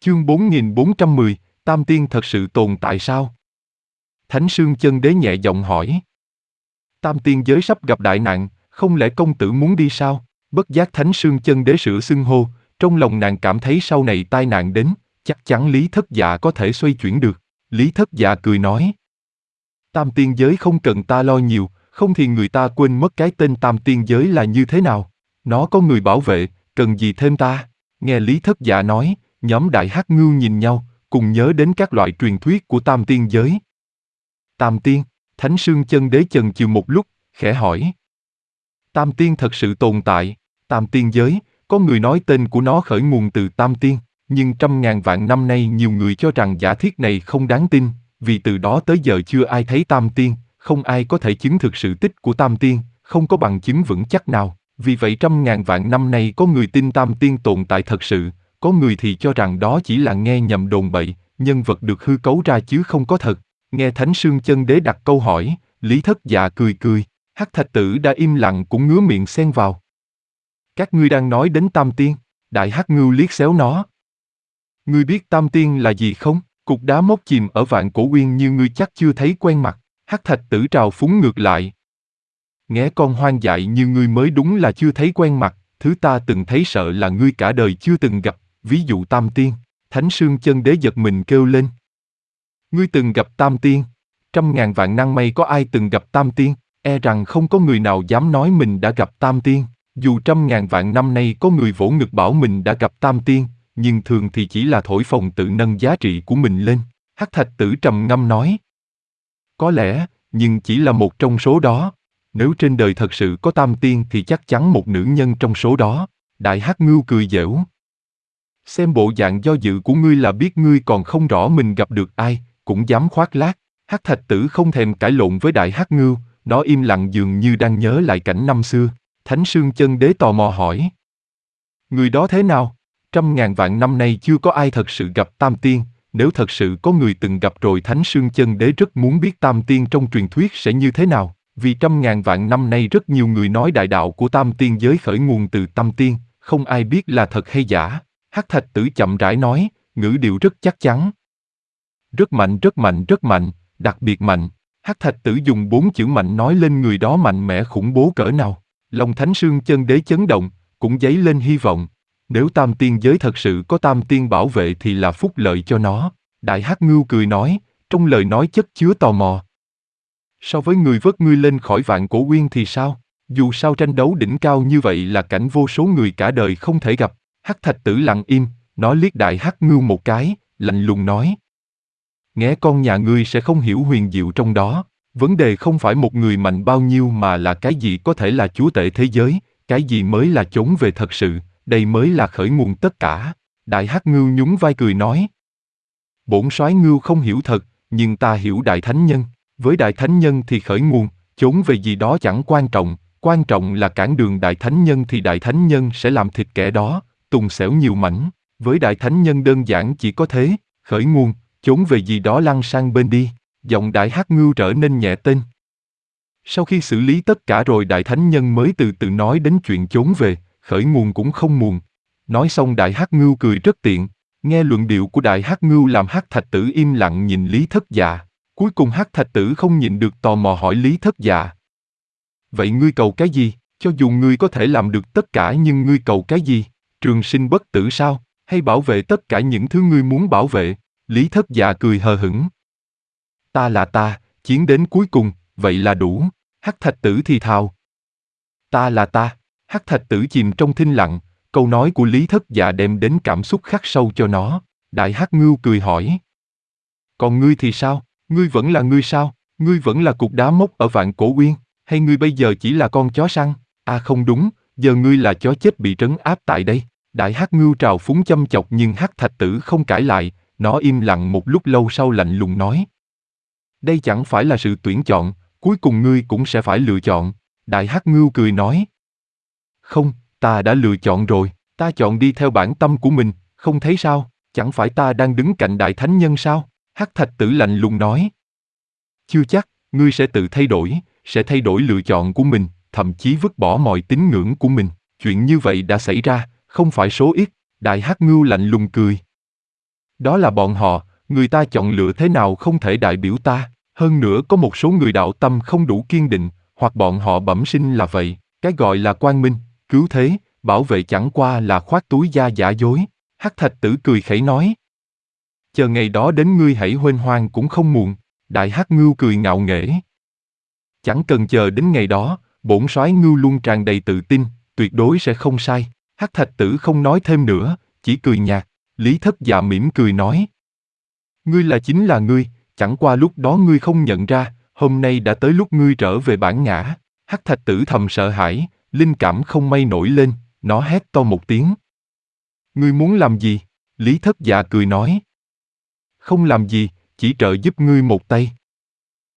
Chương 4410, Tam Tiên thật sự tồn tại sao? Thánh Sương Chân Đế nhẹ giọng hỏi. Tam Tiên giới sắp gặp đại nạn, không lẽ công tử muốn đi sao? Bất giác Thánh Sương Chân Đế sửa xưng hô, trong lòng nàng cảm thấy sau này tai nạn đến, chắc chắn Lý Thất Dạ có thể xoay chuyển được. Lý Thất Dạ cười nói. Tam Tiên giới không cần ta lo nhiều, không thì người ta quên mất cái tên Tam Tiên giới là như thế nào. Nó có người bảo vệ, cần gì thêm ta? Nghe Lý Thất Dạ nói, nhóm Đại Hắc Ngưu nhìn nhau, cùng nhớ đến các loại truyền thuyết của Tam Tiên giới. Tam Tiên, Thánh Sương Chân Đế chần chừ một lúc, khẽ hỏi. Tam Tiên thật sự tồn tại, Tam Tiên giới, có người nói tên của nó khởi nguồn từ Tam Tiên, nhưng trăm ngàn vạn năm nay nhiều người cho rằng giả thiết này không đáng tin, vì từ đó tới giờ chưa ai thấy Tam Tiên, không ai có thể chứng thực sự tích của Tam Tiên, không có bằng chứng vững chắc nào. Vì vậy trăm ngàn vạn năm nay có người tin Tam Tiên tồn tại thật sự, có người thì cho rằng đó chỉ là nghe nhầm đồn bậy, nhân vật được hư cấu ra chứ không có thật. Nghe Thánh Sương Chân Đế đặt câu hỏi, Lý Thất Dạ cười cười, Hắc Thạch Tử đã im lặng cũng ngứa miệng xen vào. Các ngươi đang nói đến Tam Tiên, Đại Hắc Ngưu liếc xéo nó. Ngươi biết Tam Tiên là gì không? Cục đá mốc chìm ở Vạn Cổ Uyên như ngươi chắc chưa thấy quen mặt. Hắc Thạch Tử trào phúng ngược lại. Nghe con hoang dại như ngươi mới đúng là chưa thấy quen mặt, thứ ta từng thấy sợ là ngươi cả đời chưa từng gặp, ví dụ Tam Tiên. Thánh Sương Chân Đế giật mình kêu lên. Ngươi từng gặp Tam Tiên? Trăm ngàn vạn năm may có ai từng gặp Tam Tiên? E rằng không có người nào dám nói mình đã gặp Tam Tiên. Dù trăm ngàn vạn năm nay có người vỗ ngực bảo mình đã gặp Tam Tiên, nhưng thường thì chỉ là thổi phồng tự nâng giá trị của mình lên. Hắc Thạch Tử trầm ngâm nói. Có lẽ, nhưng chỉ là một trong số đó. Nếu trên đời thật sự có Tam Tiên thì chắc chắn một nữ nhân trong số đó. Đại Hắc Ngưu cười giễu. Xem bộ dạng do dự của ngươi là biết ngươi còn không rõ mình gặp được ai, cũng dám khoác lác. Hắc Thạch Tử không thèm cãi lộn với Đại Hắc Ngưu, nó im lặng dường như đang nhớ lại cảnh năm xưa. Thánh Sương Chân Đế tò mò hỏi. Người đó thế nào? Trăm ngàn vạn năm nay chưa có ai thật sự gặp Tam Tiên, nếu thật sự có người từng gặp rồi Thánh Sương Chân Đế rất muốn biết Tam Tiên trong truyền thuyết sẽ như thế nào, vì trăm ngàn vạn năm nay rất nhiều người nói đại đạo của Tam Tiên giới khởi nguồn từ Tam Tiên, không ai biết là thật hay giả. Hắc Thạch Tử chậm rãi nói, ngữ điệu rất chắc chắn. Rất mạnh rất mạnh rất mạnh, đặc biệt mạnh. Hắc Thạch Tử dùng 4 chữ mạnh nói lên người đó mạnh mẽ khủng bố cỡ nào. Lòng Thánh Sương Chân Đế chấn động, cũng dấy lên hy vọng. Nếu Tam Tiên giới thật sự có Tam Tiên bảo vệ thì là phúc lợi cho nó. Đại Hắc Ngưu cười nói, trong lời nói chất chứa tò mò. So với người vớt ngươi lên khỏi Vạn Cổ Uyên thì sao? Dù sao tranh đấu đỉnh cao như vậy là cảnh vô số người cả đời không thể gặp. Hắc Thạch Tử lặng im, nó liếc Đại Hắc Ngưu một cái, lạnh lùng nói. Nghe con nhà ngươi sẽ không hiểu huyền diệu trong đó. Vấn đề không phải một người mạnh bao nhiêu mà là cái gì có thể là chúa tể thế giới, cái gì mới là chốn về thật sự, đây mới là khởi nguồn tất cả. Đại Hắc Ngưu nhún vai cười nói. Bổn soái Ngưu không hiểu thật, nhưng ta hiểu Đại Thánh Nhân. Với Đại Thánh Nhân thì khởi nguồn, chốn về gì đó chẳng quan trọng là cản đường Đại Thánh Nhân thì Đại Thánh Nhân sẽ làm thịt kẻ đó, tùng xẻo nhiều mảnh. Với Đại Thánh Nhân đơn giản chỉ có thế, khởi nguồn, chốn về gì đó lăn sang bên đi. Giọng Đại Hắc Ngưu trở nên nhẹ tên. Sau khi xử lý tất cả rồi Đại Thánh Nhân mới từ từ nói đến chuyện chốn về, khởi nguồn cũng không muộn. Nói xong Đại Hắc Ngưu cười rất tiện. Nghe luận điệu của Đại Hắc Ngưu làm Hắc Thạch Tử im lặng nhìn Lý Thất Dạ. Cuối cùng Hắc Thạch Tử không nhịn được tò mò hỏi Lý Thất Dạ. Vậy ngươi cầu cái gì? Cho dù ngươi có thể làm được tất cả nhưng ngươi cầu cái gì? Trường sinh bất tử sao? Hay bảo vệ tất cả những thứ ngươi muốn bảo vệ? Lý Thất Dạ cười hờ hững. Ta là ta, chiến đến cuối cùng, vậy là đủ. Hắc Thạch Tử thì thào. Ta là ta. Hắc Thạch Tử chìm trong thinh lặng, câu nói của Lý Thất Dạ đem đến cảm xúc khắc sâu cho nó. Đại Hắc Ngưu cười hỏi. Còn ngươi thì sao? Ngươi vẫn là ngươi sao? Ngươi vẫn là cục đá mốc ở Vạn Cổ Uyên, hay ngươi bây giờ chỉ là con chó săn? À không đúng, giờ ngươi là chó chết bị trấn áp tại đây. Đại Hắc Ngưu trào phúng châm chọc nhưng Hắc Thạch Tử không cãi lại, nó im lặng một lúc lâu sau lạnh lùng nói. Đây chẳng phải là sự tuyển chọn, cuối cùng ngươi cũng sẽ phải lựa chọn. Đại Hắc Ngưu cười nói. Không, ta đã lựa chọn rồi, ta chọn đi theo bản tâm của mình, không thấy sao, chẳng phải ta đang đứng cạnh Đại Thánh Nhân sao? Hắc Thạch Tử lạnh lùng nói. Chưa chắc, ngươi sẽ tự thay đổi, sẽ thay đổi lựa chọn của mình, thậm chí vứt bỏ mọi tín ngưỡng của mình. Chuyện như vậy đã xảy ra, không phải số ít. Đại Hắc Ngưu lạnh lùng cười. Đó là bọn họ, người ta chọn lựa thế nào không thể đại biểu ta. Hơn nữa có một số người đạo tâm không đủ kiên định, hoặc bọn họ bẩm sinh là vậy. Cái gọi là quang minh, cứu thế, bảo vệ chẳng qua là khoác túi da giả dối. Hắc Thạch Tử cười khẩy nói. Chờ ngày đó đến ngươi hãy huênh hoang cũng không muộn. Đại Hắc Ngưu cười ngạo nghễ. Chẳng cần chờ đến ngày đó, bổn soái Ngưu luôn tràn đầy tự tin, tuyệt đối sẽ không sai. Hắc Thạch Tử không nói thêm nữa, chỉ cười nhạt. Lý Thất Dạ mỉm cười nói. Ngươi là chính là ngươi, chẳng qua lúc đó ngươi không nhận ra, hôm nay đã tới lúc ngươi trở về bản ngã. Hắc Thạch Tử thầm sợ hãi, linh cảm không may nổi lên, nó hét to một tiếng. Ngươi muốn làm gì? Lý Thất Dạ cười nói. Không làm gì, chỉ trợ giúp ngươi một tay.